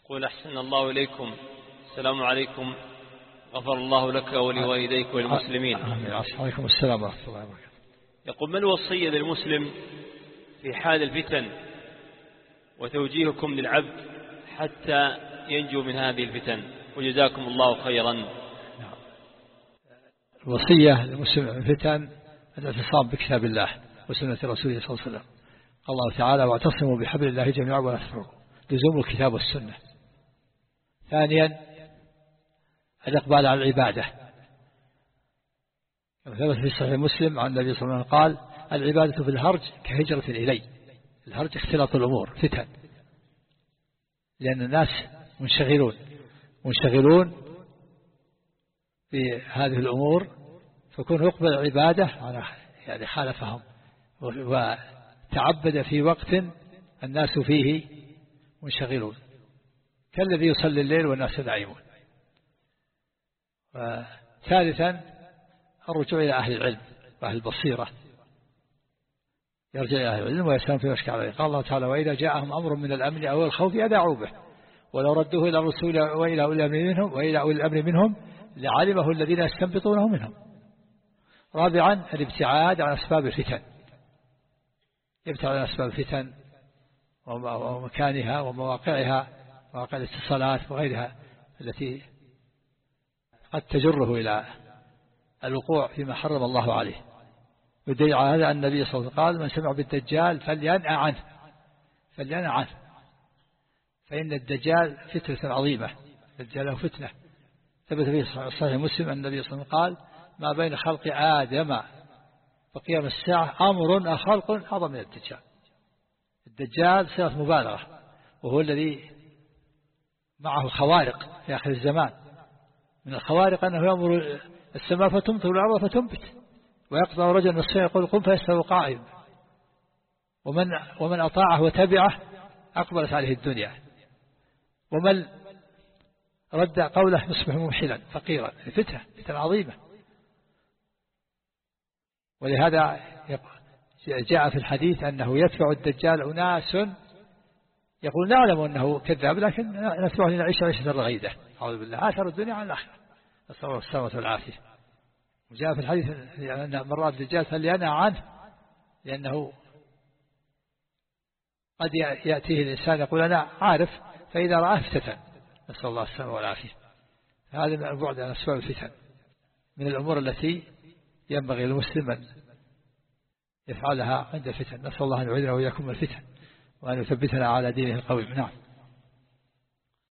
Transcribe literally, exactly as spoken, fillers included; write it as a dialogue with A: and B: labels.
A: يقول أحسن الله إليكم، السلام عليكم، غفر الله لك ولوالديك وللمسلمين.
B: عليكم السلام ورحمة الله وبركاته.
A: يقول: ما الوصية للمسلم في حال الفتن وتوجيهكم للعبد حتى ينجو من هذه الفتن، وجزاكم الله خيرا.
B: الوصية للمسلم من الفتن الاعتصام بكتاب الله وسنة رسوله صلى الله عليه وسلم. قال الله تعالى: واعتصموا بحبل الله جميعا ولا تفرقوا، لزوم الكتاب والسنة. ثانيا الإقبال على العبادة، ثبت في صحيح مسلم عن النبي صلى الله عليه وسلم قال: العبادة في الهرج كهجرة إلي. الهرج اختلاط الأمور، فتن، لأن الناس منشغلون منشغلون في هذه الأمور، فكون يقبل العبادة على يعني خالفهم وتعبد في وقت الناس فيه منشغلون، كالذي يصلي الليل والناس نائمون. ثالثا الرجوع إلى أهل العلم وأهل البصيرة، يرجع إلى أهل العلم ويسلم في مشكل عليه. قال الله تعالى: وإذا جاءهم أمر من الأمن أو الخوف أذاعوا به ولو ردوه إلى الرسول وإلى أولي الأمر منهم وإلى أولي الأمر منهم لعلمه الذين يستنبطونه منهم. رابعا الابتعاد عن أسباب الفتن، يبتعد عن أسباب الفتن ومكانها ومواقعها، مواقع الاتصالات وغيرها التي قد تجره إلى الوقوع فيما حرم الله عليه. والدليل على هذا أن النبي صلى الله عليه وسلم قال: من سمع بالدجال فلينأ عنه فلينأ عنه فإن الدجال فتنة عظيمة. الدجال له فتنة. ثبت في صحيح مسلم أن النبي صلى الله عليه وسلم قال: ما بين خلق آدم وقيام الساعة أمر خلق أعظم من الدجال. الدجال صيغة مبالغة، وهو الذي معه خوارق في آخر الزمان. من الخوارق أنه يأمر السماء فتمطر والأرض فتنبت، ويقطع رجل نصفين يقول: قم فيستوي قائم. ومن ومن أطاعه وتبعه أقبلت عليه الدنيا، ومن رد قوله يصبح موحلا فقيرا. فتنة فتنة عظيمة. ولهذا جاء في الحديث أنه يتبع الدجال أناس يقول: نعلم أنه كذاب لكن نتبعه لنعيش عيشة الرغيدة. أعوذ بالله، آثر الدنيا عن الآخرة، نسأل الله السلامة والعافية. وجاء في الحديث أن من رأى الدجال فلينأ عنه، لأنه قد يأتيه الإنسان يقول: أنا عارف، فإذا رآه افتتن، نسأل الله السلامة والعافية. هذا من البعد عن أسباب الفتن، من الأمور التي ينبغي للمسلم أن يفعلها عند الفتن. نسأل الله أن يعيذنا وإياكم من الفتن وأن يثبتنا على دينه القويم. نعم.